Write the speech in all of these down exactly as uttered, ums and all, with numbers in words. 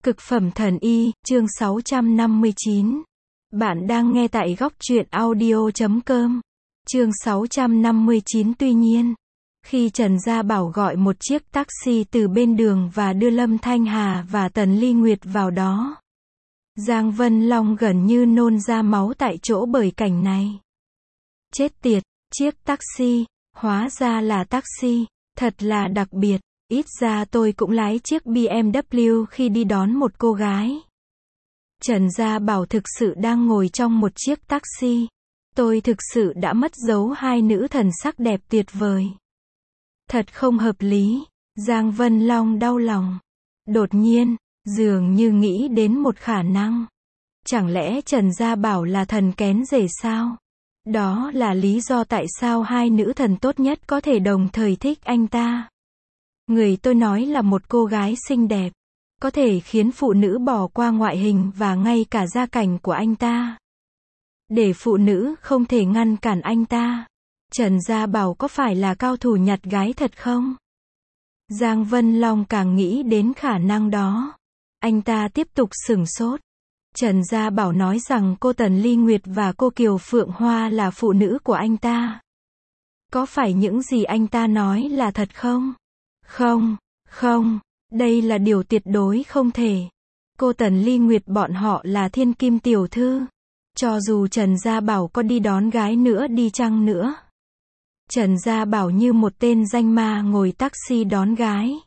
Cực phẩm thần y, chương sáu trăm năm mươi chín. Bạn đang nghe tại góc truyện audio chấm com. Chương sáu trăm năm mươi chín. Tuy nhiên, khi Trần Gia Bảo gọi một chiếc taxi từ bên đường và đưa Lâm Thanh Hà và Tần Ly Nguyệt vào đó, Giang Vân Long gần như nôn ra máu tại chỗ bởi cảnh này. Chết tiệt, chiếc taxi, hóa ra là taxi, thật là đặc biệt. Ít ra tôi cũng lái chiếc bê em vê khi đi đón một cô gái. Trần Gia Bảo thực sự đang ngồi trong một chiếc taxi. Tôi thực sự đã mất dấu hai nữ thần sắc đẹp tuyệt vời. Thật không hợp lý. Giang Vân Long đau lòng. Đột nhiên, dường như nghĩ đến một khả năng. Chẳng lẽ Trần Gia Bảo là thần kén rể sao? Đó là lý do tại sao hai nữ thần tốt nhất có thể đồng thời thích anh ta. Người tôi nói là một cô gái xinh đẹp, có thể khiến phụ nữ bỏ qua ngoại hình và ngay cả gia cảnh của anh ta. Để phụ nữ không thể ngăn cản anh ta. Trần Gia Bảo có phải là cao thủ nhặt gái thật không? Giang Vân Long càng nghĩ đến khả năng đó. Anh ta tiếp tục sửng sốt. Trần Gia Bảo nói rằng cô Tần Ly Nguyệt và cô Kiều Phượng Hoa là phụ nữ của anh ta. Có phải những gì anh ta nói là thật không? Không, không, đây là điều tuyệt đối không thể. Cô Tần Ly Nguyệt bọn họ là thiên kim tiểu thư. Cho dù Trần Gia Bảo có đi đón gái nữa đi chăng nữa. Trần Gia Bảo như một tên danh ma ngồi taxi đón gái.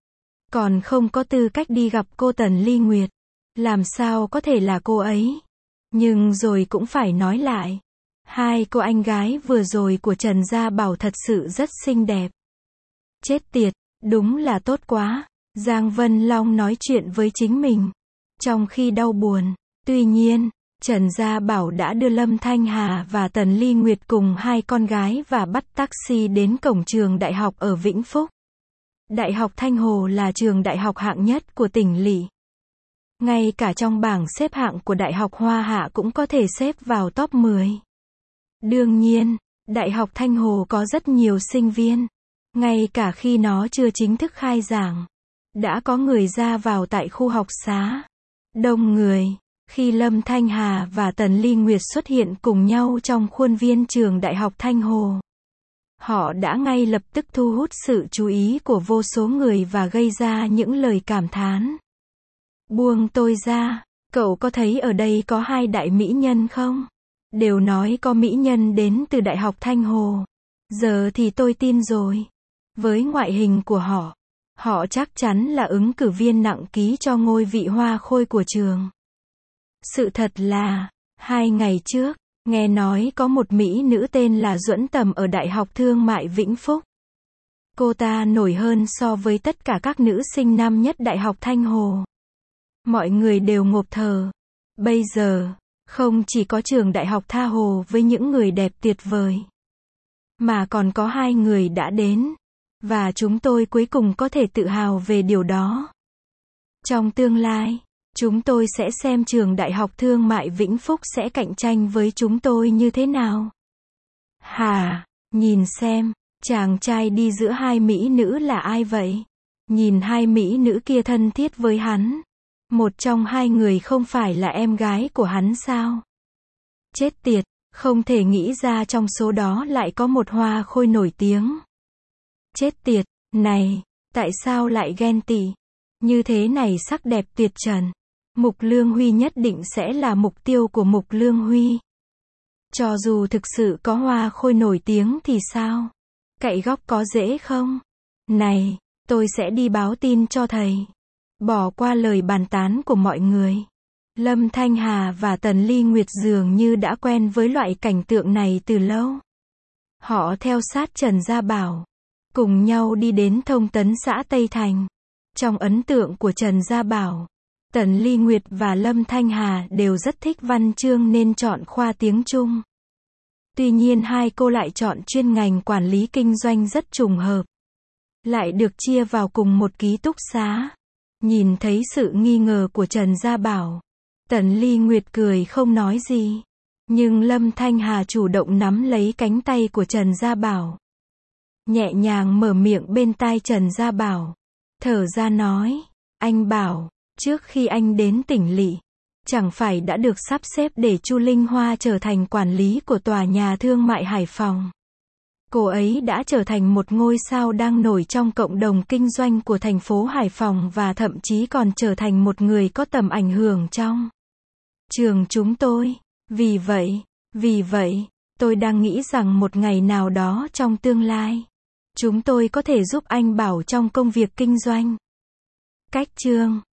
Còn không có tư cách đi gặp cô Tần Ly Nguyệt. Làm sao có thể là cô ấy? Nhưng rồi cũng phải nói lại. Hai cô anh gái vừa rồi của Trần Gia Bảo thật sự rất xinh đẹp. Chết tiệt. Đúng là tốt quá. Giang Vân Long nói chuyện với chính mình. Trong khi đau buồn. Tuy nhiên, Trần Gia Bảo đã đưa Lâm Thanh Hà và Tần Ly Nguyệt cùng hai con gái và bắt taxi đến cổng trường đại học ở Vĩnh Phúc. Đại học Thanh Hồ là trường đại học hạng nhất của tỉnh lỵ. Ngay cả trong bảng xếp hạng của Đại học Hoa Hạ cũng có thể xếp vào top mười. Đương nhiên, Đại học Thanh Hồ có rất nhiều sinh viên. Ngay cả khi nó chưa chính thức khai giảng, đã có người ra vào tại khu học xá. Đông người. Khi Lâm Thanh Hà và Tần Ly Nguyệt xuất hiện cùng nhau trong khuôn viên trường Đại học Thanh Hồ, họ đã ngay lập tức thu hút sự chú ý của vô số người và gây ra những lời cảm thán. Buông tôi ra, cậu có thấy ở đây có hai đại mỹ nhân không? Đều nói có mỹ nhân đến từ Đại học Thanh Hồ. Giờ thì tôi tin rồi. Với ngoại hình của họ, họ chắc chắn là ứng cử viên nặng ký cho ngôi vị hoa khôi của trường. Sự thật là, hai ngày trước, nghe nói có một mỹ nữ tên là Duẫn Tầm ở Đại học Thương mại Vĩnh Phúc. Cô ta nổi hơn so với tất cả các nữ sinh năm nhất Đại học Thanh Hồ. Mọi người đều ngộp thở. Bây giờ, không chỉ có trường Đại học Tha Hồ với những người đẹp tuyệt vời, mà còn có hai người đã đến. Và chúng tôi cuối cùng có thể tự hào về điều đó. Trong tương lai, chúng tôi sẽ xem trường Đại học Thương mại Vĩnh Phúc sẽ cạnh tranh với chúng tôi như thế nào. Hà, nhìn xem, chàng trai đi giữa hai mỹ nữ là ai vậy? Nhìn hai mỹ nữ kia thân thiết với hắn. Một trong hai người không phải là em gái của hắn sao? Chết tiệt, không thể nghĩ ra trong số đó lại có một hoa khôi nổi tiếng. Chết tiệt, này, tại sao lại ghen tị? Như thế này sắc đẹp tuyệt trần. Mục Lương Huy nhất định sẽ là mục tiêu của Mục Lương Huy. Cho dù thực sự có hoa khôi nổi tiếng thì sao? Cậy góc có dễ không? Này, tôi sẽ đi báo tin cho thầy. Bỏ qua lời bàn tán của mọi người. Lâm Thanh Hà và Tần Ly Nguyệt dường như đã quen với loại cảnh tượng này từ lâu. Họ theo sát Trần Gia Bảo, cùng nhau đi đến Thông Tấn xã Tây Thành. Trong ấn tượng của Trần Gia Bảo, Tần Ly Nguyệt và Lâm Thanh Hà đều rất thích văn chương nên chọn khoa tiếng Trung. Tuy nhiên hai cô lại chọn chuyên ngành quản lý kinh doanh rất trùng hợp. Lại được chia vào cùng một ký túc xá. Nhìn thấy sự nghi ngờ của Trần Gia Bảo, Tần Ly Nguyệt cười không nói gì. Nhưng Lâm Thanh Hà chủ động nắm lấy cánh tay của Trần Gia Bảo. Nhẹ nhàng mở miệng bên tai Trần Gia Bảo. Thở ra nói, anh Bảo, Trước khi anh đến tỉnh lỵ, chẳng phải đã được sắp xếp để Chu Linh Hoa trở thành quản lý của tòa nhà thương mại Hải Phòng. Cô ấy đã trở thành một ngôi sao đang nổi trong cộng đồng kinh doanh của thành phố Hải Phòng và thậm chí còn trở thành một người có tầm ảnh hưởng trong trường chúng tôi. Vì vậy, vì vậy, tôi đang nghĩ rằng một ngày nào đó trong tương lai, chúng tôi có thể giúp anh Bảo trong công việc kinh doanh. Cách chương